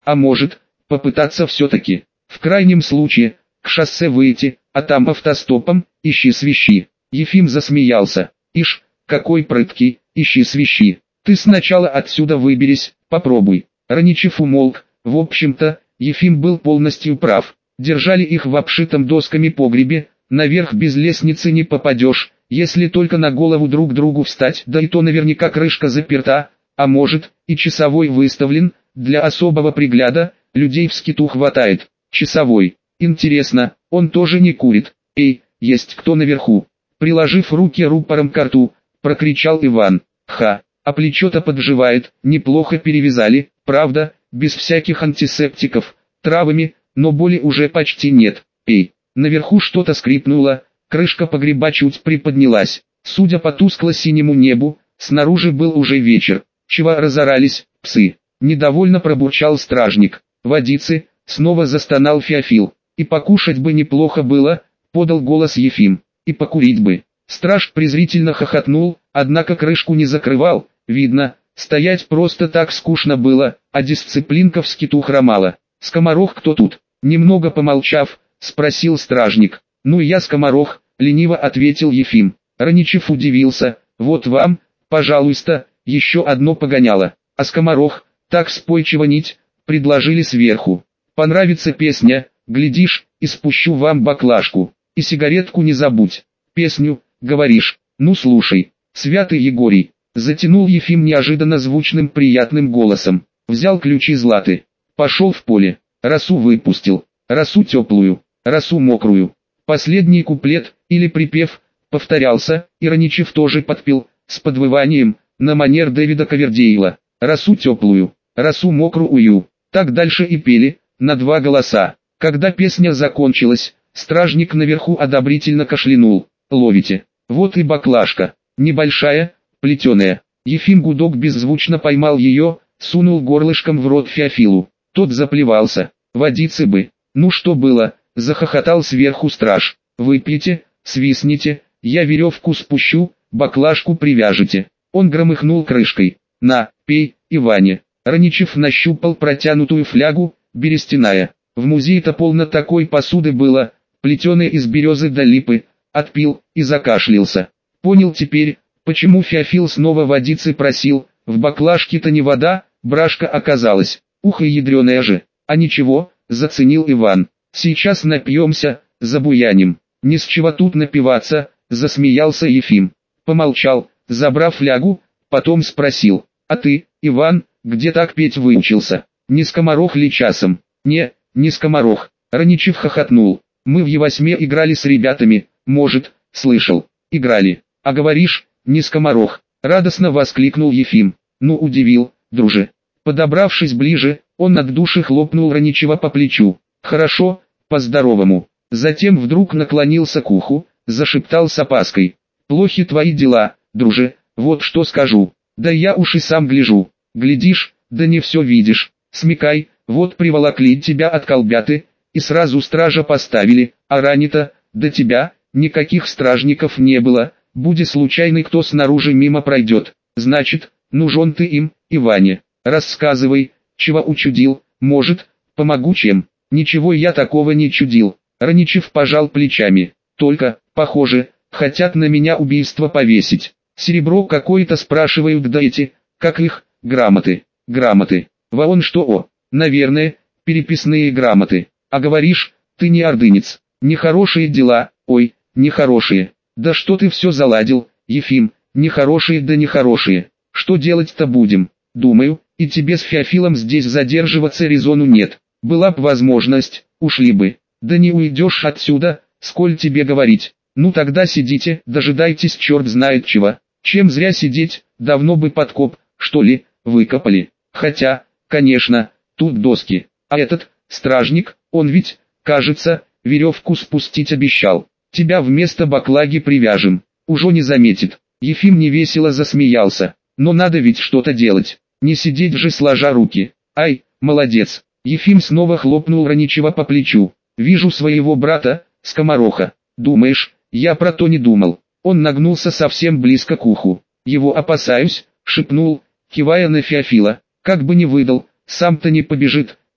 А может, попытаться все-таки. В крайнем случае, к шоссе выйти, а там автостопом, ищи свищи. Ефим засмеялся. Ишь, какой прыткий, ищи свищи. Ты сначала отсюда выберись, попробуй. Раничев умолк. В общем-то, Ефим был полностью прав. Держали их в обшитом досками погребе, наверх без лестницы не попадешь, если только на голову друг другу встать, да и то наверняка крышка заперта, а может, и часовой выставлен, для особого пригляда, людей в скиту хватает. Часовой. Интересно, он тоже не курит. Эй, есть кто наверху? Приложив руки рупором к рту, прокричал Иван. Ха, а плечо-то подживает, неплохо перевязали, правда, без всяких антисептиков, травами, но боли уже почти нет. Эй, наверху что-то скрипнуло, крышка погреба чуть приподнялась. Судя по тускло-синему небу, снаружи был уже вечер. Чего разорались, псы? Недовольно пробурчал стражник. Водицы, снова застонал Феофил. И покушать бы неплохо было, подал голос Ефим. И покурить бы. Страж презрительно хохотнул, однако крышку не закрывал. Видно, стоять просто так скучно было, а дисциплинка в скиту хромала. «Скоморох кто тут?» Немного помолчав, спросил стражник. «Ну я скоморох», лениво ответил Ефим. Раничев удивился. «Вот вам, пожалуйста, еще одно погоняло». А скоморох, так спой чего-нибудь, предложили сверху. «Понравится песня, глядишь, и спущу вам баклажку. И сигаретку не забудь». «Песню, говоришь? Ну слушай». «Святый Егорий», затянул Ефим неожиданно звучным приятным голосом. Взял ключи златы. Пошел в поле. Росу выпустил. Росу теплую, росу мокрую. Последний куплет, или припев, повторялся, и Раничев тоже подпел, с подвыванием, на манер Дэвида Ковердейла. Росу теплую, росу мокрую. Так дальше и пели, на два голоса. Когда песня закончилась, стражник наверху одобрительно кашлянул. «Ловите. Вот и баклажка. Небольшая, плетеная». Ефим гудок беззвучно поймал ее, сунул горлышком в рот Феофилу. Тот заплевался. «Водицы бы». «Ну что было?» — захохотал сверху страж. «Выпьете, свистните, я веревку спущу, баклажку привяжете». Он громыхнул крышкой. «На, пей, Иване». Раничев нащупал протянутую флягу, берестяная. В музее-то полно такой посуды было, плетеной из березы до липы. Отпил и закашлялся. Понял теперь, почему Феофил снова водицы просил. В баклажке-то не вода, брашка оказалась. Ух и ядреная же. А ничего, заценил Иван. Сейчас напьемся, забуяним. Не с чего тут напиваться, засмеялся Ефим. Помолчал, забрав флягу, потом спросил. А ты, Иван, где так петь выучился? Не скоморох ли часом? Не скоморох. Раничев хохотнул. Мы в Е8 играли с ребятами, может, слышал. Играли. А говоришь, не скоморох. Радостно воскликнул Ефим. Ну удивил, друже. Подобравшись ближе, он от души хлопнул Раничева по плечу. «Хорошо, по-здоровому». Затем вдруг наклонился к уху, зашептал с опаской. «Плохи твои дела, друже, вот что скажу. Да я уж и сам гляжу. Глядишь, да не все видишь. Смекай, вот приволокли тебя от колбяты, и сразу стража поставили, а ранито, до тебя, никаких стражников не было, буди случайный кто снаружи мимо пройдет. Значит, нужен ты им, Иване. Рассказывай, чего учудил, может, помогу чем». «Ничего я такого не чудил». Раничев пожал плечами. «Только, похоже, хотят на меня убийство повесить. Серебро какое-то спрашивают, да эти, как их, грамоты. Грамоты. Вон что, о, наверное, переписные грамоты. А говоришь, ты не ордынец. Нехорошие дела, ой, нехорошие. Да что ты все заладил, Ефим, нехорошие да нехорошие. Что делать-то будем? Думаю, и тебе с Феофилом здесь задерживаться резону нет. Была б возможность, ушли бы. Да не уйдешь отсюда, сколь тебе говорить. Ну тогда сидите, дожидайтесь черт знает чего. Чем зря сидеть, давно бы подкоп, что ли, выкопали. Хотя, конечно, тут доски. А этот, стражник, он ведь, кажется, веревку спустить обещал. Тебя вместо баклаги привяжем. Уже не заметит. Ефим невесело засмеялся. Но надо ведь что-то делать. Не сидеть же сложа руки. Ай, молодец. Ефим снова хлопнул Раничева по плечу. «Вижу своего брата, скомороха. Думаешь, я про то не думал». Он нагнулся совсем близко к уху. «Его опасаюсь», — шепнул, кивая на Феофила. «Как бы не выдал, сам-то не побежит,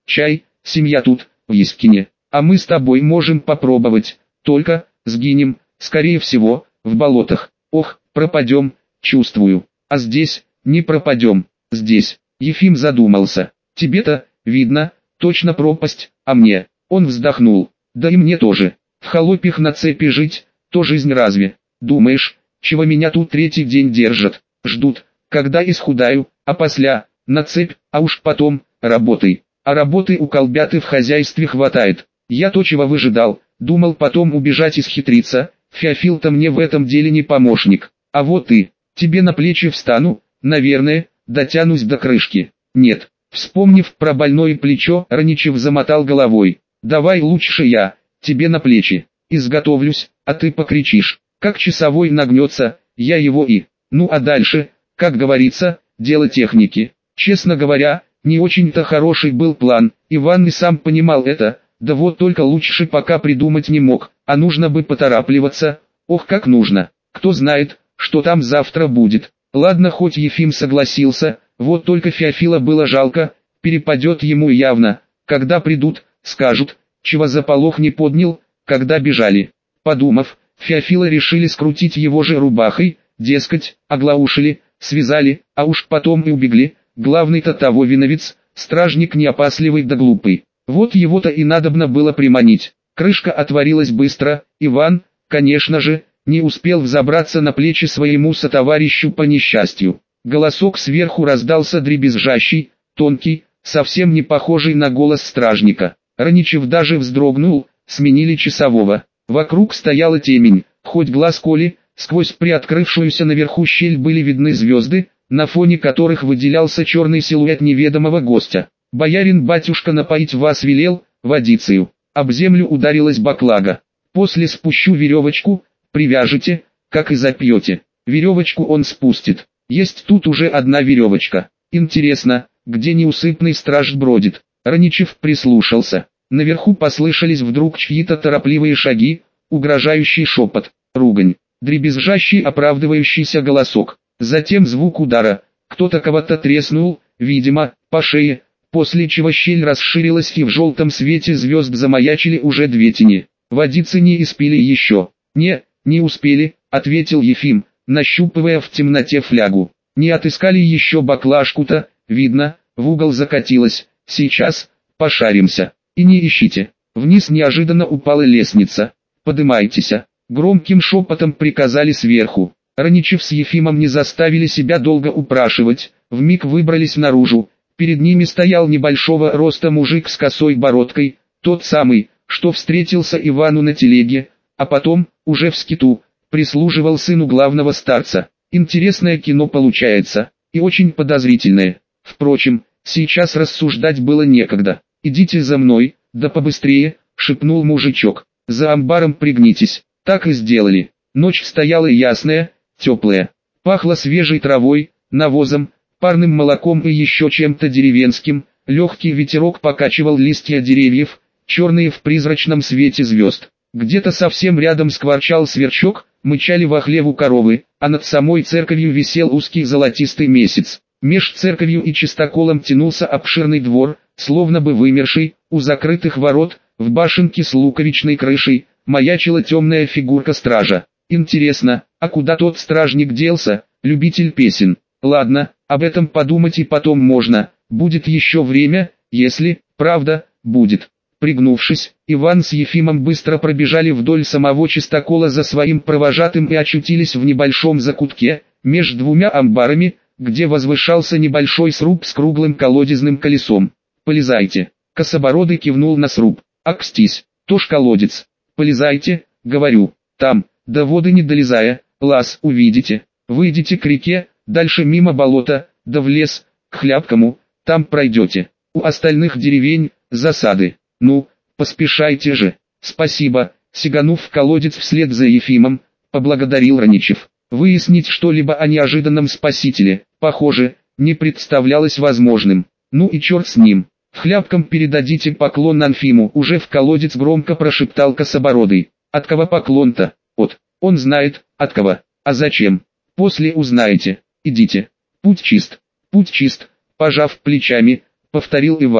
Чай, семья тут, в Искине, а мы с тобой можем попробовать, только, сгинем, скорее всего, в болотах. Ох, пропадем, чувствую, а здесь, не пропадем, здесь. Ефим задумался, тебе-то, видно, точно пропасть, а мне, он вздохнул, да и мне тоже, в холопях на цепи жить, то жизнь разве, думаешь, чего меня тут третий день держат, ждут, когда исхудаю, а после, на цепь, а уж потом, работай. А работы у колбяты в хозяйстве хватает. Я то чего выжидал, думал потом убежать и схитриться, Феофил-то мне в этом деле не помощник. А вот ты, тебе на плечи встану, наверное, дотянусь до крышки. Нет, вспомнив про больное плечо, Раничев замотал головой. Давай лучше я, тебе на плечи, изготовлюсь, а ты покричишь. Как часовой нагнется, я его и... Ну а дальше, как говорится, дело техники. Честно говоря, не очень-то хороший был план, Иван и сам понимал это, да вот только лучше пока придумать не мог, а нужно бы поторапливаться, ох как нужно, кто знает, что там завтра будет. Ладно, хоть Ефим согласился, вот только Феофила было жалко, перепадет ему явно, когда придут, скажут, чего заполох не поднял, когда бежали. Подумав, Феофила решили скрутить его же рубахой, дескать, оглаушили, связали, а уж потом и убегли. Главный-то того виновец, стражник не опасливый да глупый. Вот его-то и надобно было приманить. Крышка отворилась быстро, Иван, конечно же, не успел взобраться на плечи своему сотоварищу по несчастью. Голосок сверху раздался дребезжащий, тонкий, совсем не похожий на голос стражника. Раничев даже вздрогнул, сменили часового. Вокруг стояла темень, хоть глаз коли, сквозь приоткрывшуюся наверху щель были видны звезды, на фоне которых выделялся черный силуэт неведомого гостя. «Боярин-батюшка напоить вас велел, водицею». Об землю ударилась баклага. «После спущу веревочку, привяжете, как и запьете». Веревочку он спустит. Есть тут уже одна веревочка. Интересно, где неусыпный страж бродит? Раничев прислушался. Наверху послышались вдруг чьи-то торопливые шаги, угрожающий шепот, ругань, дребезжащий оправдывающийся голосок. Затем звук удара, кто-то кого-то треснул, видимо, по шее, после чего щель расширилась и в желтом свете звезд замаячили уже две тени. Водицы не испили еще. Не успели, ответил Ефим, нащупывая в темноте флягу. Не отыскали еще баклажку-то, видно, в угол закатилась, сейчас, пошаримся. И не ищите. Вниз неожиданно упала лестница. Подымайтесь. Громким шепотом приказали сверху. Раничев с Ефимом не заставили себя долго упрашивать, вмиг выбрались наружу. Перед ними стоял небольшого роста мужик с косой бородкой, тот самый, что встретился Ивану на телеге, а потом, уже в скиту, прислуживал сыну главного старца. Интересное кино получается, и очень подозрительное. Впрочем, сейчас рассуждать было некогда. «Идите за мной, да побыстрее», — шепнул мужичок. «За амбаром пригнитесь». Так и сделали. Ночь стояла ясная, теплая. Пахло свежей травой, навозом, парным молоком и еще чем-то деревенским. Легкий ветерок покачивал листья деревьев, черные в призрачном свете звезд. Где-то совсем рядом скворчал сверчок, мычали во хлеву коровы, а над самой церковью висел узкий золотистый месяц. Меж церковью и чистоколом тянулся обширный двор, словно бы вымерший, у закрытых ворот, в башенке с луковичной крышей, маячила темная фигурка стража. Интересно, а куда тот стражник делся, любитель песен? Ладно, об этом подумать и потом можно, будет еще время, если, правда, будет. Пригнувшись, Иван с Ефимом быстро пробежали вдоль самого чистокола за своим провожатым и очутились в небольшом закутке, меж двумя амбарами, где возвышался небольшой сруб с круглым колодезным колесом. «Полезайте!» Кособородый кивнул на сруб. «Акстись, то ж колодец. Полезайте, говорю, там, до воды не долезая, лаз увидите. Выйдите к реке, дальше мимо болота, да в лес, к Хлябкому, там пройдете. У остальных деревень, засады. Ну, поспешайте же». «Спасибо», сиганув в колодец вслед за Ефимом, поблагодарил Раничев. Выяснить что-либо о неожиданном спасителе, похоже, не представлялось возможным. Ну и черт с ним. В Хлябком передадите поклон Анфиму, уже в колодец громко прошептал Кособородый. От кого поклон-то? Он знает, от кого. А зачем? После узнаете. Идите. Путь чист, пожав плечами, повторил Иван.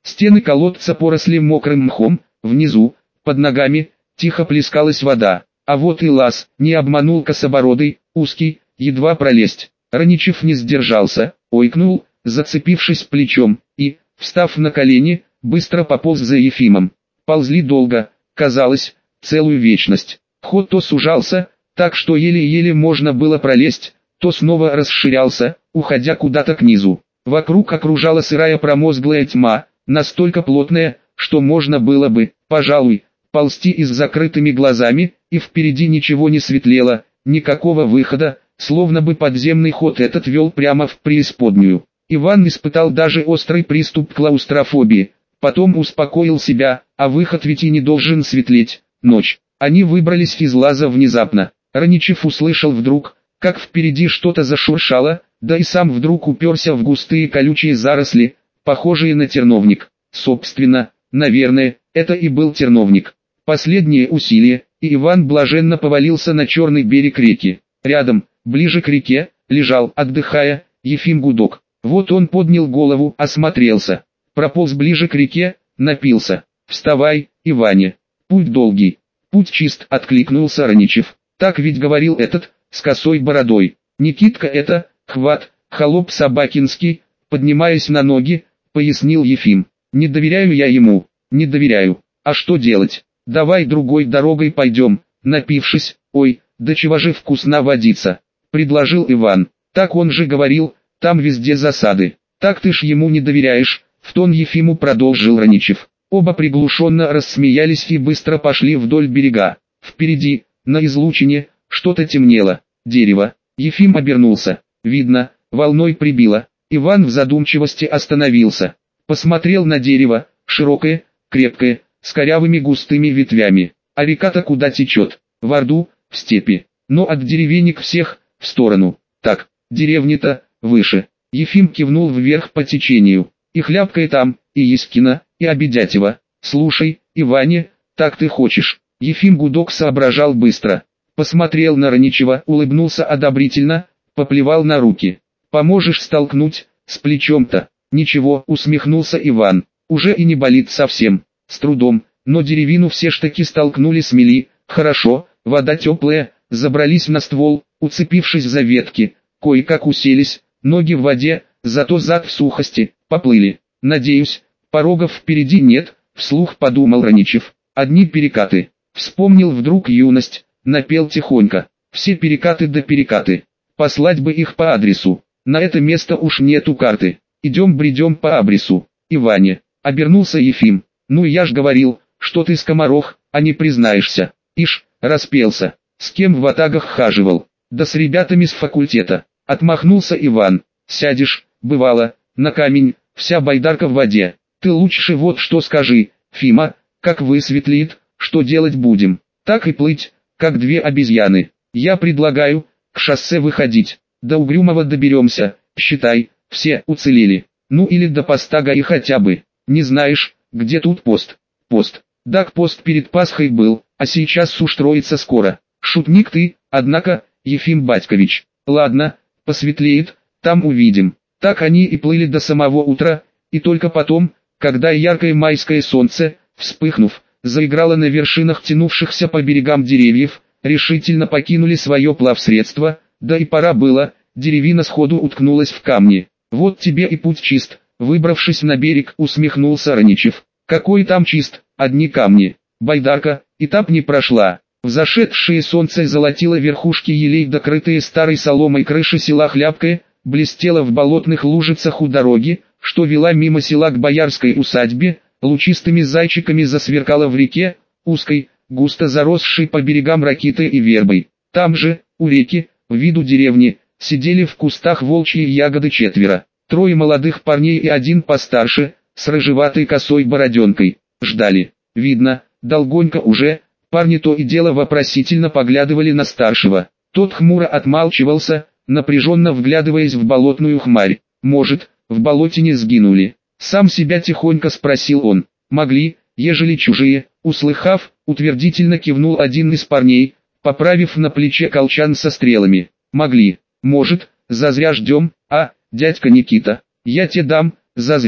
Стены колодца поросли мокрым мхом, внизу, под ногами, тихо плескалась вода. А вот и лаз, не обманул кособородый, узкий, едва пролезть. Раничев не сдержался, ойкнул, зацепившись плечом, и, встав на колени, быстро пополз за Ефимом. Ползли долго, казалось, целую вечность. Ход то сужался, так что еле-еле можно было пролезть, то снова расширялся, уходя куда-то к низу. Вокруг окружала сырая промозглая тьма, настолько плотная, что можно было бы, пожалуй, ползти и с закрытыми глазами, и впереди ничего не светлело, никакого выхода, словно бы подземный ход этот вел прямо в преисподнюю. Иван испытал даже острый приступ клаустрофобии, потом успокоил себя, а выход ведь и не должен светлеть. Ночь. Они выбрались из лаза внезапно. Раничев услышал вдруг, как впереди что-то зашуршало, да и сам вдруг уперся в густые колючие заросли, похожие на терновник. Собственно, наверное, это и был терновник. Последнее усилие, и Иван блаженно повалился на черный берег реки. Рядом, ближе к реке, лежал, отдыхая, Ефим Гудок. Вот он поднял голову, осмотрелся. Прополз ближе к реке, напился. «Вставай, Иваня. Путь долгий. Путь чист», — откликнулся Раничев. «Так ведь говорил этот, с косой бородой. Никитка это, хват, холоп собакинский», — поднимаясь на ноги, пояснил Ефим. «Не доверяю я ему, не доверяю. А что делать? Давай другой дорогой пойдем», напившись, «Ой, да чего же вкусна водица», — предложил Иван. «Так он же говорил, там везде засады». «Так ты ж ему не доверяешь», — в тон Ефиму продолжил Раничев. Оба приглушенно рассмеялись и быстро пошли вдоль берега. Впереди, на излучине, что-то темнело. Дерево. Ефим обернулся. Видно, волной прибило. Иван в задумчивости остановился. Посмотрел на дерево, широкое, крепкое, с корявыми густыми ветвями. А река-то куда течет? В Орду, в степи. Но от деревенек всех, в сторону. Так, деревни-то, выше. Ефим кивнул вверх по течению. И Хлябка и там, и Ескина, и Обедятева. «Слушай, Иване, так ты хочешь?» Ефим Гудок соображал быстро. Посмотрел на Раничева, улыбнулся одобрительно, поплевал на руки. «Поможешь столкнуть, с плечом-то?» «Ничего», — усмехнулся Иван. «Уже и не болит совсем. С трудом, но деревину все ж таки столкнули, смели. Хорошо, вода теплая». Забрались на ствол, уцепившись за ветки. Кое-как уселись, ноги в воде, зато зад в сухости. Поплыли. «Надеюсь, порогов впереди нет», — вслух подумал Раничев. «Одни перекаты». Вспомнил вдруг юность, напел тихонько. «Все перекаты да перекаты. Послать бы их по адресу. На это место уж нету карты. Идем-бредем по адресу». «Иване», — обернулся Ефим. «Ну я ж говорил, что ты скоморох, а не признаешься». Ишь, распелся. «С кем в ватагах хаживал?» «Да с ребятами с факультета». Отмахнулся Иван. «Сядешь, бывало, на камень, вся байдарка в воде. Ты лучше вот что скажи, Фима, как высветлеет, что делать будем? Так и плыть, как две обезьяны. Я предлагаю, к шоссе выходить. До Угрюмова доберемся, считай, все уцелели. Ну или до поста ГАИ хотя бы. Не знаешь, где тут пост?» «Пост. Так пост перед Пасхой был, а сейчас устроится скоро». «Шутник ты, однако, Ефим Батькович. Ладно, посветлеет, там увидим». Так они и плыли до самого утра, и только потом, когда яркое майское солнце, вспыхнув, заиграло на вершинах тянувшихся по берегам деревьев, решительно покинули свое плавсредство, да и пора было, деревина сходу уткнулась в камни. «Вот тебе и путь чист», — выбравшись на берег, усмехнулся Раничев. «Какой там чист, одни камни. Байдарка, этап не прошла». Взошедшее солнце золотило верхушки елей, докрытые старой соломой крыши села Хлябкое, блестело в болотных лужицах у дороги, что вела мимо села к боярской усадьбе, лучистыми зайчиками засверкала в реке, узкой, густо заросшей по берегам ракитой и вербой. Там же, у реки, в виду деревни, сидели в кустах волчьи ягоды четверо. Трое молодых парней и один постарше, с рыжеватой косой бороденкой. Ждали. Видно, долгонько уже. Парни то и дело вопросительно поглядывали на старшего. Тот хмуро отмалчивался, напряженно вглядываясь в болотную хмарь. «Может, в болоте не сгинули?» Сам себя тихонько спросил он. «Могли, ежели чужие», услыхав, утвердительно кивнул один из парней, поправив на плече колчан со стрелами. «Могли. Может, зазря ждем, а, дядька Никита, я те дам, зазря».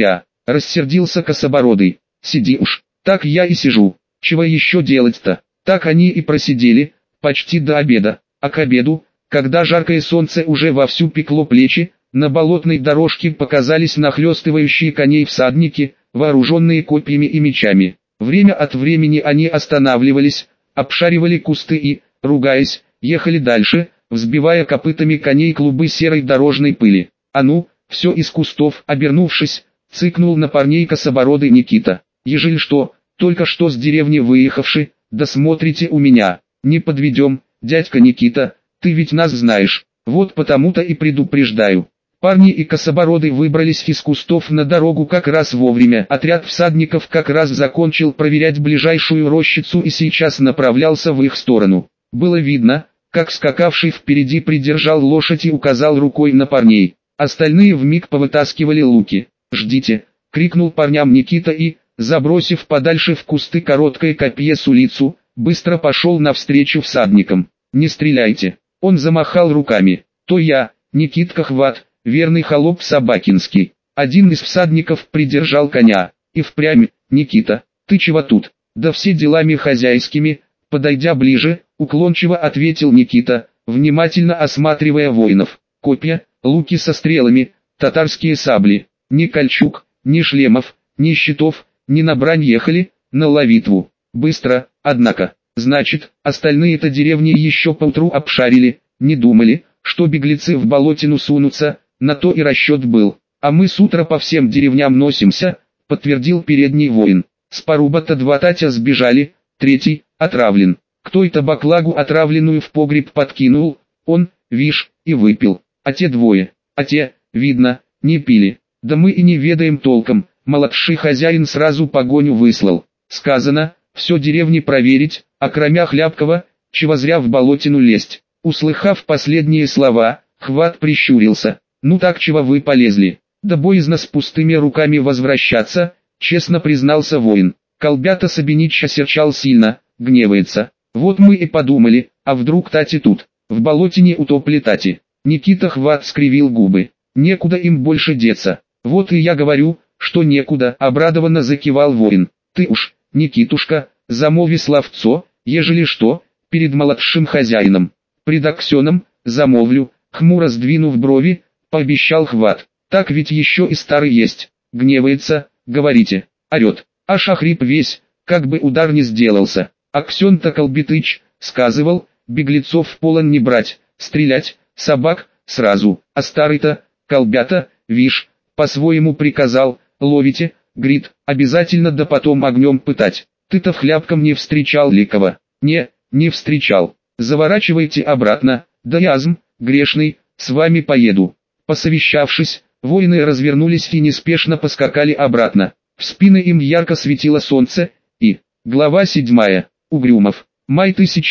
рассердился Кособородый. Сиди уж. Так я и сижу. Чего еще делать-то? Так они и просидели, почти до обеда. А к обеду, когда жаркое солнце уже вовсю пекло плечи, на болотной дорожке показались нахлестывающие коней всадники, вооруженные копьями и мечами. Время от времени они останавливались, обшаривали кусты и, ругаясь, ехали дальше, взбивая копытами коней клубы серой дорожной пыли. «А ну, все из кустов!» Обернувшись, цыкнул на парней Кособородый Никита. «Ежели что, только что с деревни выехавши, да смотрите у меня, не подведем, дядька Никита, ты ведь нас знаешь, вот потому-то и предупреждаю». Парни и Кособородый выбрались из кустов на дорогу как раз вовремя. Отряд всадников как раз закончил проверять ближайшую рощицу и сейчас направлялся в их сторону. Было видно, как скакавший впереди придержал лошадь и указал рукой на парней. Остальные вмиг повытаскивали луки. «Ждите!» — крикнул парням Никита и, забросив подальше в кусты короткое копье с улицу, быстро пошел навстречу всадникам. «Не стреляйте!» Он замахал руками. «То я, Никитка Хват, верный холоп Собакинский». Один из всадников придержал коня. «И впрямь, Никита, ты чего тут?» «Да все делами хозяйскими», подойдя ближе, уклончиво ответил Никита, внимательно осматривая воинов. Копья, луки со стрелами, татарские сабли. Ни кольчуг, ни шлемов, ни щитов, ни на брань ехали, на ловитву. Быстро, однако. Значит, остальные-то деревни еще поутру обшарили, не думали, что беглецы в болотину сунутся, на то и расчет был. А мы с утра по всем деревням носимся, подтвердил передний воин. С Поруба-то 2 татя сбежали, 3 отравлен. Кто это баклагу отравленную в погреб подкинул? Он, вишь, и выпил. А те 2, а те, видно, не пили. Да мы и не ведаем толком, младший хозяин сразу погоню выслал. Сказано, все деревни проверить, а кроме Хлябкова, чего зря в болотину лезть. Услыхав последние слова, Хват прищурился. Ну так чего вы полезли? Да боязно с пустыми руками возвращаться, честно признался воин. Колбята Сабинич осерчал сильно, гневается. Вот мы и подумали, а вдруг тати тут, в болотине утопли тати. Никита Хват скривил губы. Некуда им больше деться. Вот и я говорю, что некуда, обрадованно закивал воин. Ты уж, Никитушка, замови словцо, ежели что, перед младшим хозяином. Пред Аксеном, замовлю, хмуро сдвинув брови, пообещал Хват. Так ведь еще и старый есть. Гневается, говорите, орет. Аж охрип весь, как бы удар не сделался. Аксен-то Колбитыч, сказывал, беглецов в полон не брать, стрелять, собак, сразу. А старый-то, Колбята, вишь, по-своему приказал, ловите, грит, обязательно да потом огнем пытать. Ты-то в Хлябком не встречал ликого? Не встречал. Заворачивайте обратно, да язм, грешный, с вами поеду. Посовещавшись, воины развернулись и неспешно поскакали обратно. В спины им ярко светило солнце, и... Глава 7. Угрюмов. Май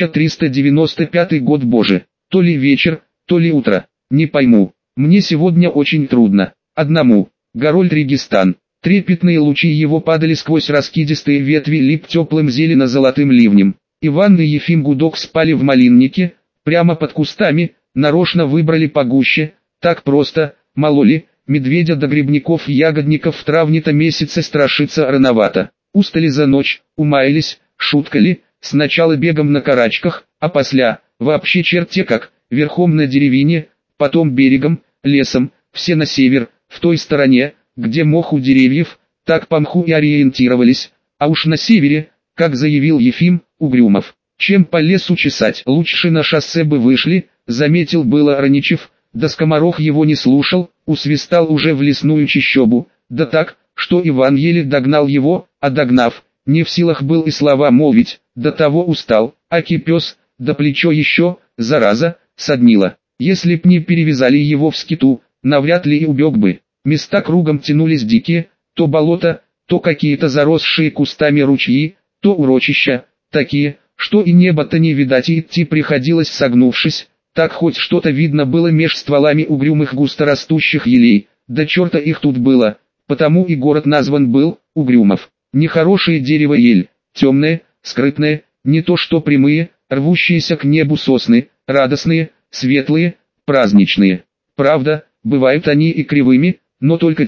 1395 год Боже. То ли вечер, то ли утро. Не пойму. Мне сегодня очень трудно. Одному. Горольд Регистан. Трепетные лучи его падали сквозь раскидистые ветви лип теплым зелено-золотым ливнем. Иван и Ефим Гудок спали в малиннике, прямо под кустами, нарочно выбрали погуще, так просто, мало ли, медведя до грибников и ягодников в травне-то месяце страшиться рановато. Устали за ночь, умаялись, шуткали, сначала бегом на карачках, а после, вообще черте как, верхом на деревине, потом берегом, лесом, все на север, в той стороне, где мох у деревьев, так по мху и ориентировались, а уж на севере, как заявил Ефим Угрюмов, чем по лесу чесать, лучше на шоссе бы вышли, заметил было Раничев, да скоморох его не слушал, усвистал уже в лесную чащобу, да так, что Иван еле догнал его, а догнав, не в силах был и слова молвить, до того устал, аки пес, да плечо еще, зараза, соднило. Если б не перевязали его в скиту, навряд ли и убег бы. Места кругом тянулись дикие, то болото, то какие-то заросшие кустами ручьи, то урочища, такие, что и небо-то не видать и идти приходилось согнувшись, так хоть что-то видно было меж стволами угрюмых густорастущих елей, да черта их тут было, потому и город назван был Угрюмов. Нехорошее дерево ель, темное, скрытное, не то что прямые, рвущиеся к небу сосны, радостные, светлые, праздничные. Правда, бывают они и кривыми, но только те,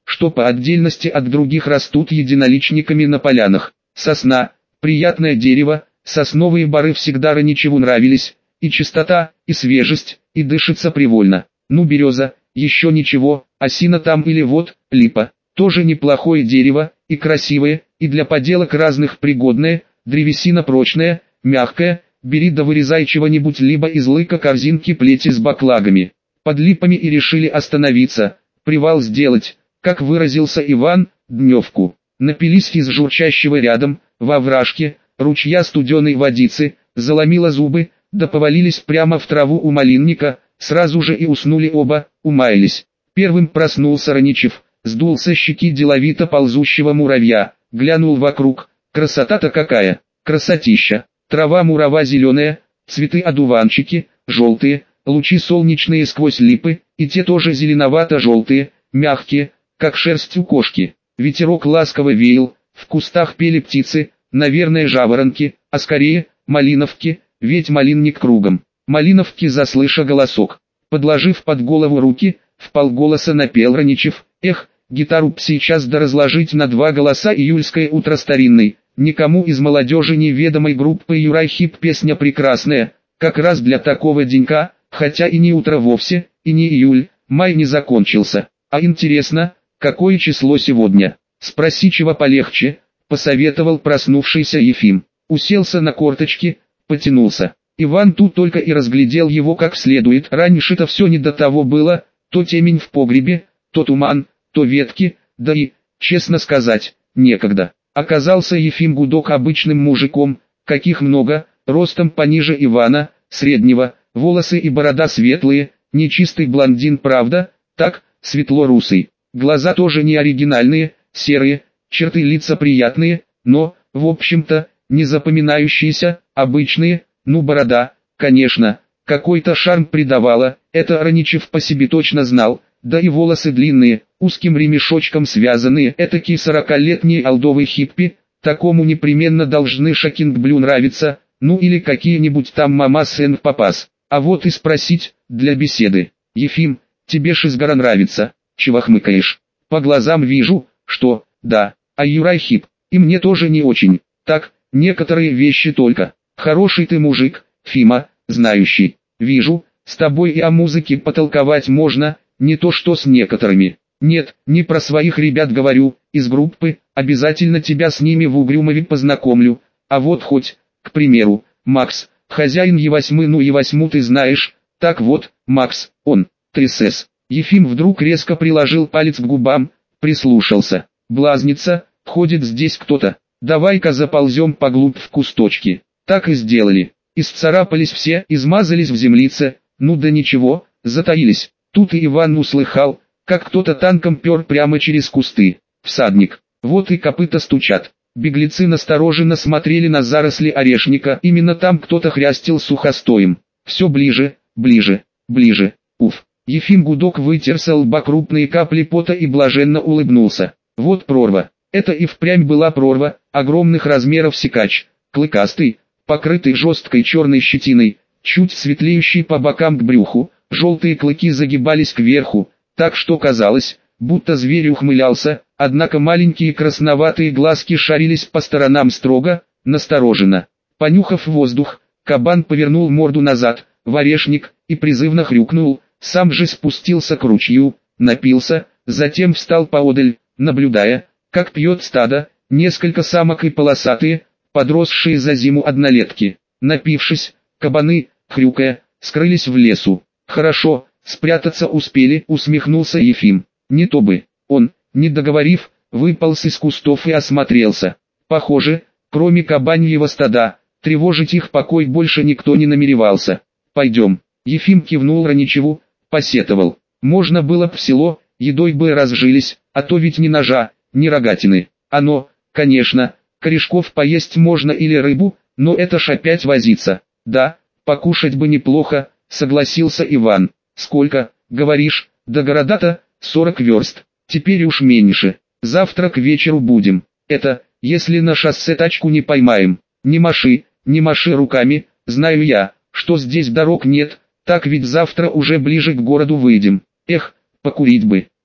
что по отдельности от других растут единоличниками на полянах. Сосна, приятное дерево, сосновые боры всегда Раничеву нравились, и чистота, и свежесть, и дышится привольно. Ну береза, еще ничего, осина там или вот, липа, тоже неплохое дерево, и красивое, и для поделок разных пригодное, древесина прочная, мягкая, бери да вырезай чего-нибудь либо из лыка корзинки плети с баклагами. Под липами и решили остановиться, привал сделать, как выразился Иван, дневку. Напились из журчащего рядом, во овражке, ручья студеной водицы, заломило зубы, да повалились прямо в траву у малинника, сразу же и уснули оба, умаялись. Первым проснулся Раничев, сдул со щеки деловито ползущего муравья, глянул вокруг, красота-то какая, красотища, трава мурава зеленая, цветы одуванчики, желтые, лучи солнечные сквозь липы, и те тоже зеленовато-желтые, мягкие, как шерсть у кошки. Ветерок ласково веял, в кустах пели птицы, наверное жаворонки, а скорее, малиновки, ведь малинник кругом. Малиновки, заслыша голосок, подложив под голову руки, вполголоса напел Раничев: «Эх, гитару б сейчас да разложить на два голоса июльское утро старинной, никому из молодежи неведомой группы Юрайхип песня прекрасная, как раз для такого денька, хотя и не утро вовсе, и не июль, май не закончился, а интересно, какое число сегодня? Спроси чего полегче», — посоветовал проснувшийся Ефим. Уселся на корточки, потянулся. Иван тут только и разглядел его как следует. Раньше-то все не до того было, то темень в погребе, то туман, то ветки, да и, честно сказать, некогда. Оказался Ефим Гудок обычным мужиком, каких много, ростом пониже Ивана, среднего, волосы и борода светлые, нечистый блондин, правда, так, светло-русый. Глаза тоже не оригинальные, серые, черты лица приятные, но, в общем-то, не запоминающиеся, обычные. Ну борода, конечно, какой-то шарм придавала, это Раничев по себе точно знал, да и волосы длинные, узким ремешочком связанные, этакий 40-летний олдовый хиппи, такому непременно должны шокинг-блю нравиться, ну или какие-нибудь там мамас энд папас. А вот и спросить, для беседы: «Ефим, тебе Шизгара нравится, чего хмыкаешь? По глазам вижу, что, да, а Юрайхип, и мне тоже не очень, так, некоторые вещи только». «Хороший ты мужик, Фима, знающий. Вижу, с тобой и о музыке потолковать можно, не то что с некоторыми. Нет, не про своих ребят говорю, из группы, обязательно тебя с ними в Угрюмове познакомлю. А вот хоть, к примеру, Макс, хозяин Е8, ну Е8 ты знаешь, так вот, Макс, он, ТСС». Ефим вдруг резко приложил палец к губам, прислушался. «Блазница, ходит здесь кто-то, давай-ка заползем поглубь в кусточки». Так и сделали. Исцарапались все, измазались в землице, ну да ничего, затаились. Тут и Иван услыхал, как кто-то танком пер прямо через кусты. Всадник. Вот и копыта стучат. Беглецы настороженно смотрели на заросли орешника, именно там кто-то хрястил сухостоем. Все ближе, ближе, ближе. Уф. Ефим Гудок вытер со лба крупные капли пота и блаженно улыбнулся. Вот прорва. Это и впрямь была прорва, огромных размеров секач, клыкастый, покрытый жесткой черной щетиной, чуть светлеющий по бокам к брюху, желтые клыки загибались кверху, так что казалось, будто зверь ухмылялся, однако маленькие красноватые глазки шарились по сторонам строго, настороженно. Понюхав воздух, кабан повернул морду назад, в орешник, и призывно хрюкнул, сам же спустился к ручью, напился, затем встал поодаль, наблюдая, как пьет стадо, несколько самок и полосатые, подросшие за зиму однолетки. Напившись, кабаны, хрюкая, скрылись в лесу. «Хорошо, спрятаться успели», — усмехнулся Ефим. Не то бы. Он, не договорив, выполз из кустов и осмотрелся. Похоже, кроме кабаньего стада, тревожить их покой больше никто не намеревался. «Пойдем». Ефим кивнул Раничеву, посетовал. «Можно было б в село, едой бы разжились, а то ведь ни ножа, ни рогатины. Оно, конечно, корешков поесть можно или рыбу, но это ж опять возиться». «Да, покушать бы неплохо», — согласился Иван. «Сколько, говоришь, до города-то?» 40 верст. Теперь уж меньше. Завтра к вечеру будем. Это, если на шоссе тачку не поймаем. Не маши руками, знаю я, что здесь дорог нет, так ведь завтра уже ближе к городу выйдем. Эх, покурить бы».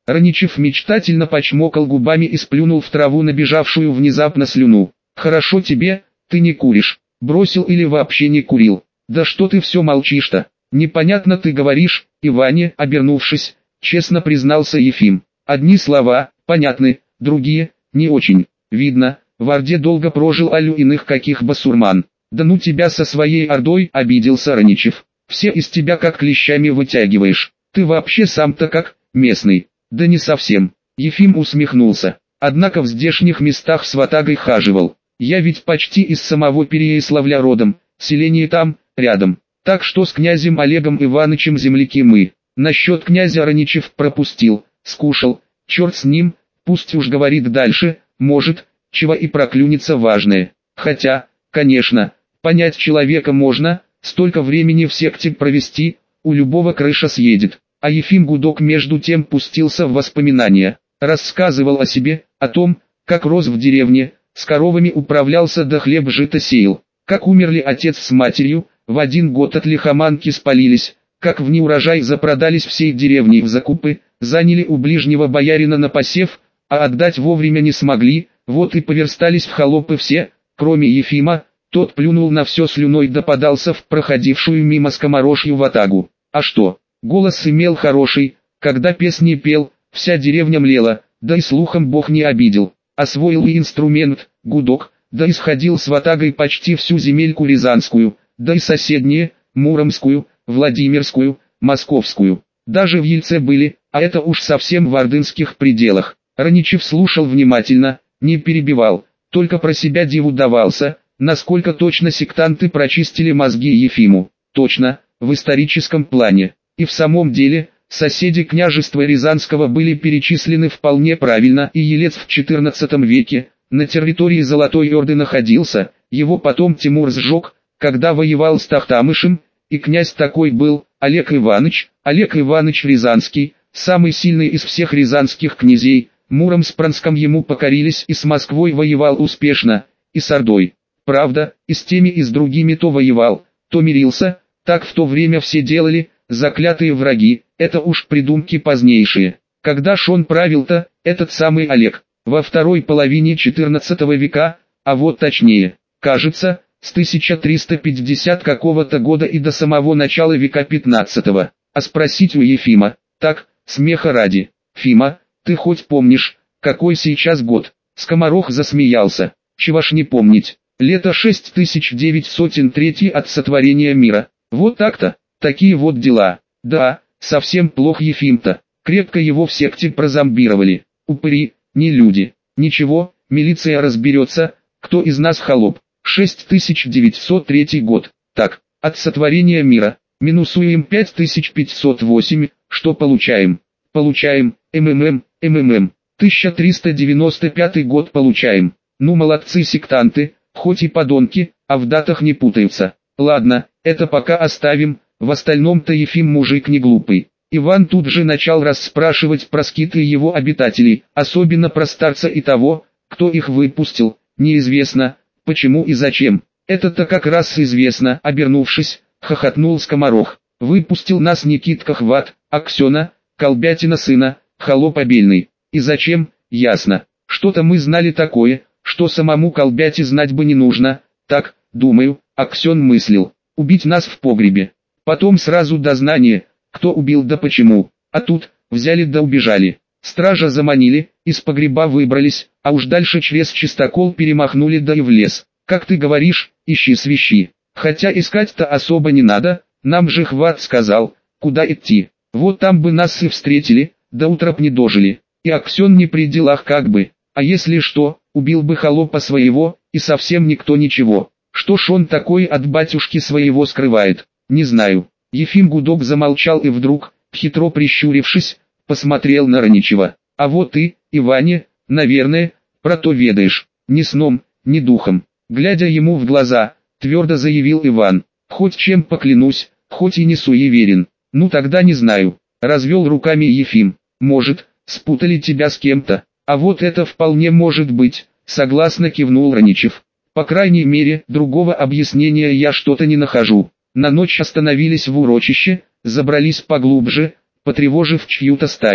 Раничев мечтательно почмокал губами и сплюнул в траву набежавшую внезапно слюну. «Хорошо тебе, ты не куришь. Бросил или вообще не курил? Да что ты все молчишь-то? Непонятно ты говоришь». Иване, обернувшись, честно признался Ефим. «Одни слова, понятны, другие, не очень. Видно, в Орде долго прожил, алю иных каких басурман. Да ну тебя со своей Ордой», обиделся Раничев. «Все из тебя как клещами вытягиваешь. Ты вообще сам-то как, местный?» «Да не совсем». Ефим усмехнулся. «Однако в здешних местах с ватагой хаживал. Я ведь почти из самого Переяславля родом, селение там, рядом. Так что с князем Олегом Иванычем земляки мы. Насчет князя Раничев пропустил, скушал, черт с ним, пусть уж говорит дальше, может, чего и проклюнется важное. Хотя, конечно, понять человека можно, столько времени в секте провести, у любого крыша съедет». А Ефим Гудок между тем пустился в воспоминания. Рассказывал о себе, о том, как рос в деревне, с коровами управлялся да хлеб жито сеял. Как умерли отец с матерью, в один год от лихоманки спалились, как в неурожай запродались всей деревней в закупы, заняли у ближнего боярина на посев, а отдать вовремя не смогли, вот и поверстались в холопы все, кроме Ефима. Тот плюнул на все слюной да подался в проходившую мимо скоморохью ватагу. А что? Голос имел хороший, когда песни пел, вся деревня млела, да и слухом Бог не обидел. Освоил и инструмент, гудок, да и сходил с ватагой почти всю земельку рязанскую, да и соседние, муромскую, владимирскую, московскую. Даже в Ельце были, а это уж совсем в ордынских пределах. Раничев слушал внимательно, не перебивал, только про себя диву давался, насколько точно сектанты прочистили мозги Ефиму. Точно, в историческом плане. И в самом деле, соседи княжества Рязанского были перечислены вполне правильно, и Елец в XIV веке, на территории Золотой Орды находился, его потом Тимур сжег, когда воевал с Тохтамышем, и князь такой был, Олег Иваныч Рязанский, самый сильный из всех рязанских князей, Муром с Пронском ему покорились и с Москвой воевал успешно, и с Ордой. Правда, и с теми и с другими то воевал, то мирился, так в то время все делали, заклятые враги, это уж придумки позднейшие. Когда ж он правил-то, этот самый Олег? Во второй половине XIV века, а вот точнее, кажется, с 1350 какого-то года и до самого начала века XV. А спросить у Ефима, так, смеха ради. «Фима, ты хоть помнишь, какой сейчас год?» Скоморох засмеялся. «Чего ж не помнить? Лето 6903 от сотворения мира. Вот так-то. Такие вот дела. Да, совсем плох Ефим-то. Крепко его в секте прозомбировали. Упыри, не люди. Ничего, милиция разберется, кто из нас холоп. 6903 год. Так, от сотворения мира. Минусуем 5508, что получаем? Получаем, МММ. 1395 год получаем. Ну молодцы сектанты, хоть и подонки, а в датах не путаются. Ладно, это пока оставим. В остальном-то Ефим мужик не глупый. Иван тут же начал расспрашивать про скиты его обитателей, особенно про старца и того, кто их выпустил. Неизвестно, почему и зачем. Это-то как раз известно, обернувшись, хохотнул скоморох. Выпустил нас Никитка Хват, Аксена, Колбятина сына, холоп обельный. И зачем, ясно. Что-то мы знали такое, что самому Колбяте знать бы не нужно. Так, думаю, Аксен мыслил. Убить нас в погребе. Потом сразу дознание, кто убил да почему. А тут, взяли да убежали. Стража заманили, из погреба выбрались, а уж дальше через чистокол перемахнули да и в лес. Как ты говоришь, ищи свищи. Хотя искать-то особо не надо, нам же Хват сказал, куда идти. Вот там бы нас и встретили, до утра б не дожили. И Аксен не при делах как бы. А если что, убил бы холопа своего, и совсем никто ничего. Что ж он такой от батюшки своего скрывает? Не знаю. Ефим Гудок замолчал и вдруг, хитро прищурившись, посмотрел на Раничева. А вот ты, Иване, наверное, про то ведаешь. Ни сном, ни духом. Глядя ему в глаза, твердо заявил Иван. Хоть чем поклянусь, хоть и не суеверен. Ну тогда не знаю. Развел руками Ефим. Может, спутали тебя с кем-то. А вот это вполне может быть, согласно кивнул Раничев. По крайней мере, другого объяснения я что-то не нахожу. На ночь остановились в урочище, забрались поглубже, потревожив чью-то стаю.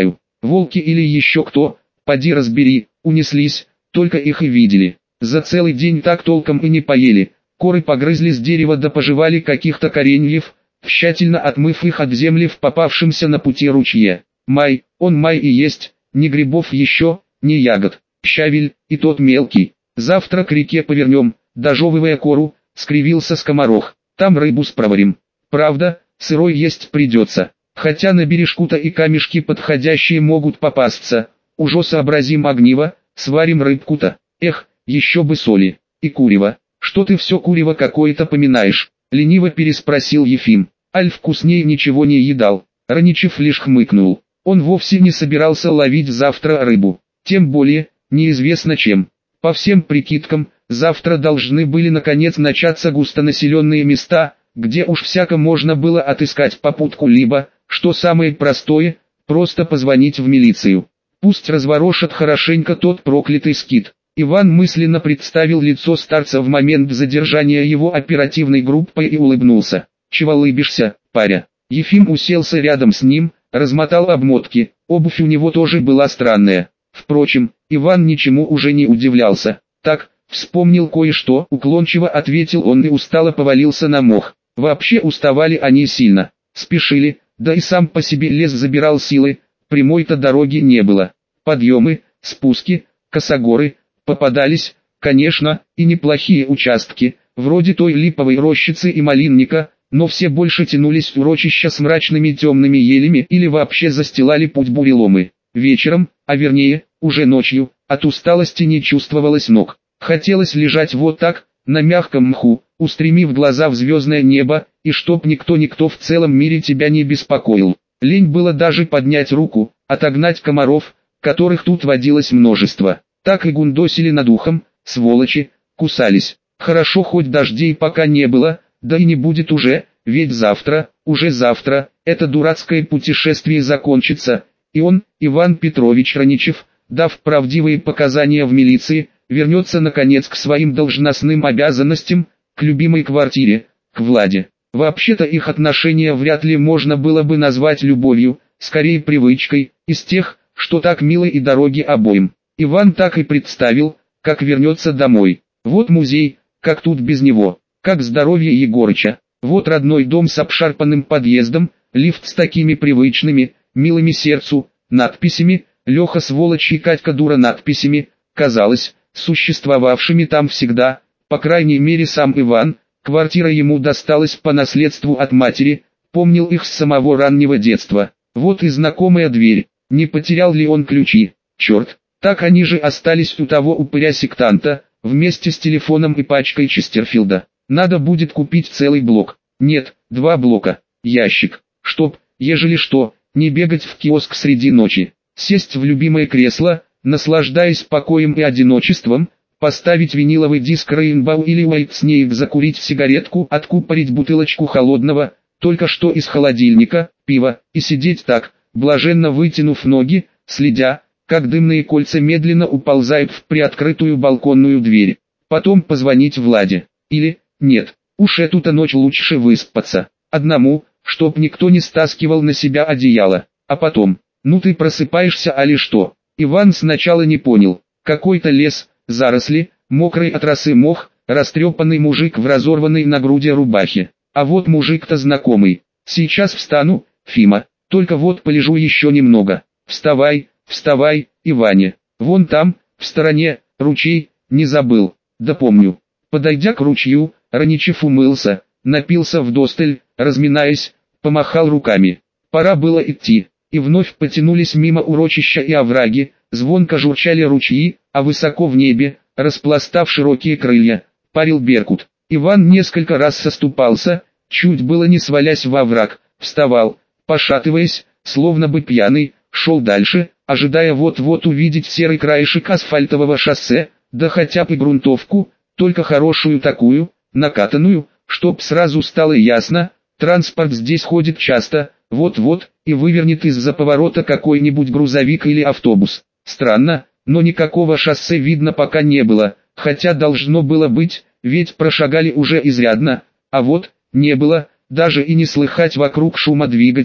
волки или еще кто, поди разбери, унеслись, только их и видели. За целый день так толком и не поели, коры погрызли с дерева да пожевали каких-то кореньев, тщательно отмыв их от земли в попавшемся на пути ручье. Май, он май и есть, ни грибов еще, ни ягод, щавель, и тот мелкий. Завтра к реке повернем, дожевывая кору, скривился скоморох, там рыбу спроварим. Правда, сырой есть придется, хотя на бережку-то и камешки подходящие могут попасться. Уже сообразим огниво, сварим рыбку-то. Эх, еще бы соли, и курева. Что ты все курево какое-то поминаешь? Лениво переспросил Ефим. Аль вкуснее ничего не едал. Раничев лишь хмыкнул. Он вовсе не собирался ловить завтра рыбу. Тем более, неизвестно чем. По всем прикидкам, завтра должны были наконец начаться густонаселенные места, где уж всяко можно было отыскать попутку, либо, что самое простое, просто позвонить в милицию. Пусть разворошат хорошенько тот проклятый скит. Иван мысленно представил лицо старца в момент задержания его оперативной группой и улыбнулся. «Чего лыбишься, паря?» Ефим уселся рядом с ним, размотал обмотки, обувь у него тоже была странная. Впрочем, Иван ничему уже не удивлялся. «Так, вспомнил кое-что», уклончиво ответил он и устало повалился на мох. Вообще уставали они сильно, спешили, да и сам по себе лес забирал силы, прямой-то дороги не было. Подъемы, спуски, косогоры, попадались, конечно, и неплохие участки, вроде той липовой рощицы и малинника, но все больше тянулись урочища с мрачными темными елями или вообще застилали путь буреломы. Вечером, а вернее, уже ночью, от усталости не чувствовалось ног. Хотелось лежать вот так, на мягком мху, устремив глаза в звездное небо, и чтоб никто в целом мире тебя не беспокоил. Лень было даже поднять руку, отогнать комаров, которых тут водилось множество. Так и гундосили над ухом, сволочи, кусались. Хорошо хоть дождей пока не было, да и не будет уже, ведь завтра, уже завтра, это дурацкое путешествие закончится, и он, Иван Петрович Раничев, дав правдивые показания в милиции, вернется наконец к своим должностным обязанностям, к любимой квартире, к Владе. Вообще-то их отношения вряд ли можно было бы назвать любовью, скорее привычкой, из тех, что так милы и дороги обоим. Иван так и представил, как вернется домой. Вот музей, как тут без него, как здоровье Егорыча. Вот родной дом с обшарпанным подъездом, лифт с такими привычными, милыми сердцу, надписями, Леха сволочь и Катька дура надписями, казалось, существовавшими там всегда, по крайней мере сам Иван, квартира ему досталась по наследству от матери, помнил их с самого раннего детства. Вот и знакомая дверь, не потерял ли он ключи, черт. Так они же остались у того упыря-сектанта, вместе с телефоном и пачкой Честерфилда. Надо будет купить целый блок. Нет, 2 блока. Ящик. Чтоб, ежели что, не бегать в киоск среди ночи. Сесть в любимое кресло, наслаждаясь покоем и одиночеством, поставить виниловый диск Rainbow или White Snake, закурить сигаретку, откупорить бутылочку холодного, только что из холодильника, пива, и сидеть так, блаженно вытянув ноги, следя, как дымные кольца медленно уползают в приоткрытую балконную дверь. Потом позвонить Владе. Или, нет, уж эту-то ночь лучше выспаться. Одному, чтоб никто не стаскивал на себя одеяло. А потом, ну ты просыпаешься, али что? Иван сначала не понял. Какой-то лес, заросли, мокрый от росы мох, растрепанный мужик в разорванной на груди рубахе. А вот мужик-то знакомый. Сейчас встану, Фима, только вот полежу еще немного. Вставай. Вставай, Иваня, вон там, в стороне, ручей, не забыл, да помню. Подойдя к ручью, Раничев умылся, напился вдосталь, разминаясь, помахал руками. Пора было идти, и вновь потянулись мимо урочища и овраги, звонко журчали ручьи, а высоко в небе, распластав широкие крылья, парил беркут. Иван несколько раз соступался, чуть было не свалясь во овраг, вставал, пошатываясь, словно бы пьяный, шел дальше, ожидая вот-вот увидеть серый краешек асфальтового шоссе, да хотя бы грунтовку, только хорошую такую, накатанную, чтоб сразу стало ясно, транспорт здесь ходит часто, вот-вот, и вывернет из-за поворота какой-нибудь грузовик или автобус. Странно, но никакого шоссе видно пока не было, хотя должно было быть, ведь прошагали уже изрядно, а вот, не было, даже и не слыхать вокруг шума двигателей,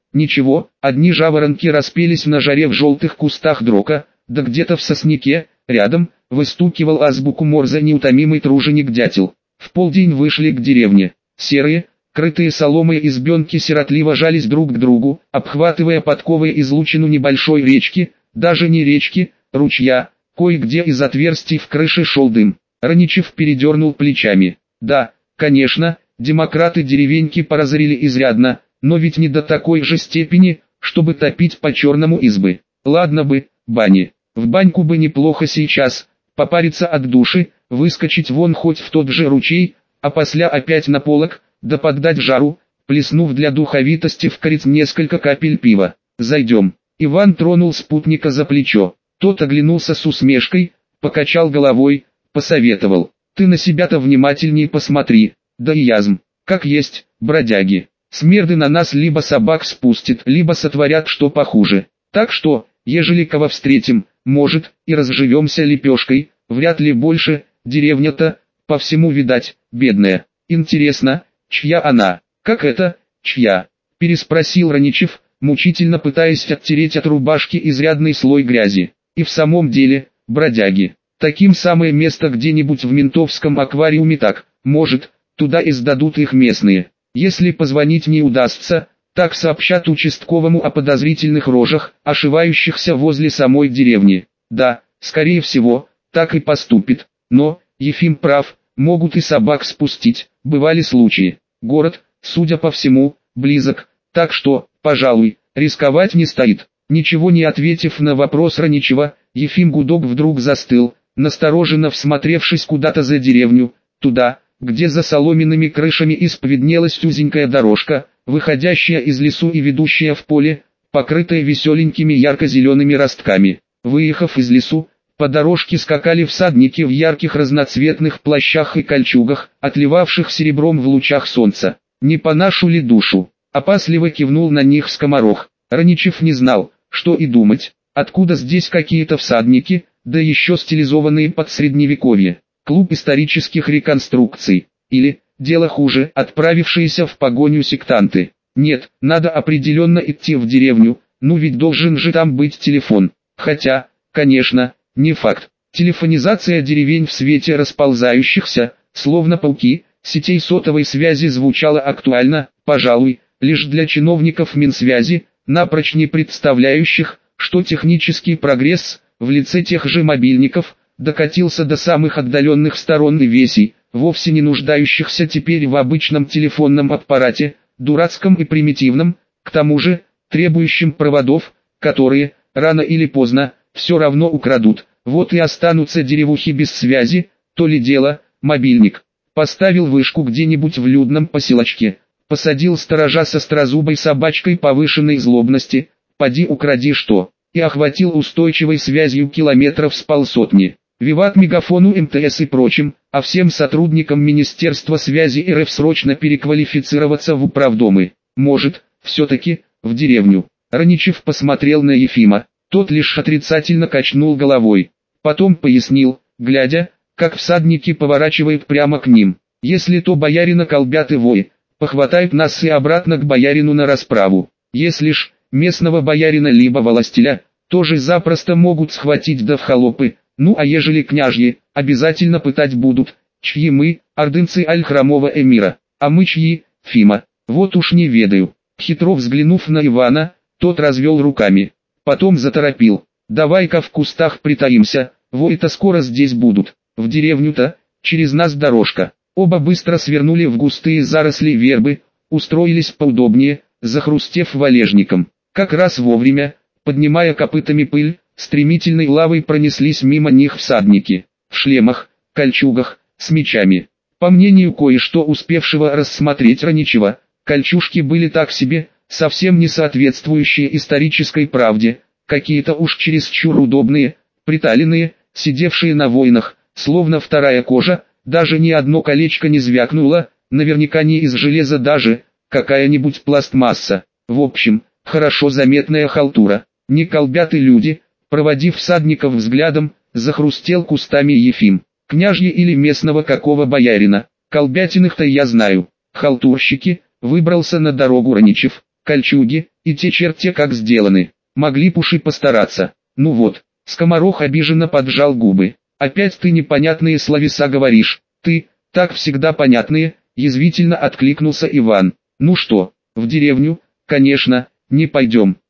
Ничего, одни жаворонки распелись на жаре в желтых кустах дрока, да где-то в сосняке, рядом, выстукивал азбуку Морзе неутомимый труженик-дятел. В полдень вышли к деревне. Серые, крытые соломой избенки сиротливо жались друг к другу, обхватывая подковой излучину небольшой речки, даже не речки, ручья, кое-где из отверстий в крыше шел дым. Раничев передернул плечами. Да, конечно, демократы деревеньки поразорили изрядно, но ведь не до такой же степени, чтобы топить по-черному избы. Ладно бы, бани. В баньку бы неплохо сейчас, попариться от души, выскочить вон хоть в тот же ручей, а после опять на полок, да поддать жару, плеснув для духовитости в корец несколько капель пива. Зайдем. Иван тронул спутника за плечо. Тот оглянулся с усмешкой, покачал головой, посоветовал. Ты на себя-то внимательней посмотри, да и язм, как есть, бродяги. Смерды на нас либо собак спустят, либо сотворят что похуже. Так что, ежели кого встретим, может, и разживемся лепешкой, вряд ли больше, деревня-то, по всему видать, бедная. Интересно, чья она? Как это, чья? Переспросил Раничев, мучительно пытаясь оттереть от рубашки изрядный слой грязи. И в самом деле, бродяги. Таким самое место где-нибудь в ментовском аквариуме так, может, туда и сдадут их местные. Если позвонить не удастся, так сообщат участковому о подозрительных рожах, ошивающихся возле самой деревни. Да, скорее всего, так и поступит. Но, Ефим прав, могут и собак спустить, бывали случаи. Город, судя по всему, близок, так что, пожалуй, рисковать не стоит. Ничего не ответив на вопрос Раничева, Ефим Гудок вдруг застыл, настороженно всмотревшись куда-то за деревню, туда, где за соломенными крышами виднелась узенькая дорожка, выходящая из лесу и ведущая в поле, покрытая веселенькими ярко-зелеными ростками. Выехав из лесу, по дорожке скакали всадники в ярких разноцветных плащах и кольчугах, отливавших серебром в лучах солнца. «Не по нашу ли душу?» — опасливо кивнул на них скоморох. Раничев не знал, что и думать, откуда здесь какие-то всадники, да еще стилизованные под средневековье. Клуб исторических реконструкций, или, дело хуже, отправившиеся в погоню сектанты. Нет, надо определенно идти в деревню, ну ведь должен же там быть телефон. Хотя, конечно, не факт. Телефонизация деревень в свете расползающихся, словно пауки, сетей сотовой связи звучала актуально, пожалуй, лишь для чиновников Минсвязи, напрочь не представляющих, что технический прогресс, в лице тех же мобильников, докатился до самых отдаленных сторон и весей, вовсе не нуждающихся теперь в обычном телефонном аппарате, дурацком и примитивном, к тому же, требующим проводов, которые, рано или поздно, все равно украдут. Вот и останутся деревухи без связи, то ли дело, мобильник. Поставил вышку где-нибудь в людном поселочке, посадил сторожа со острозубой собачкой повышенной злобности, поди укради что, и охватил устойчивой связью километров с полсотни. Виват мегафону МТС и прочим, а всем сотрудникам Министерства связи РФ срочно переквалифицироваться в управдомы. Может, все-таки, в деревню. Раничев посмотрел на Ефима, тот лишь отрицательно качнул головой. Потом пояснил, глядя, как всадники поворачивают прямо к ним. Если то боярина колбят и вои, похватают нас и обратно к боярину на расправу. Если ж, местного боярина либо властеля, тоже запросто могут схватить да в холопы. Ну а ежели княжьи, обязательно пытать будут, чьи мы, ордынцы аль-храмова эмира, а мы чьи, Фима, вот уж не ведаю. Хитро взглянув на Ивана, тот развел руками, потом заторопил, давай-ка в кустах притаимся, вои-то скоро здесь будут, в деревню-то, через нас дорожка. Оба быстро свернули в густые заросли вербы, устроились поудобнее, захрустев валежником. Как раз вовремя, поднимая копытами пыль, стремительной лавой пронеслись мимо них всадники, в шлемах, кольчугах, с мечами. По мнению кое-что успевшего рассмотреть Раничева, кольчужки были так себе, совсем не соответствующие исторической правде, какие-то уж чересчур удобные, приталенные, сидевшие на воинах, словно вторая кожа, даже ни одно колечко не звякнуло, наверняка не из железа даже, какая-нибудь пластмасса. В общем, хорошо заметная халтура. Не колбяты люди. Проводив всадников взглядом, захрустел кустами Ефим. Княжьи или местного какого боярина, колбятиных-то я знаю. Халтурщики, выбрался на дорогу Раничев. кольчуги, и те черти как сделаны. Могли б уж и постараться. Ну вот, скоморох обиженно поджал губы. Опять ты непонятные словеса говоришь. Ты, так всегда понятные, язвительно откликнулся Иван. Ну что, в деревню? Конечно, не пойдем.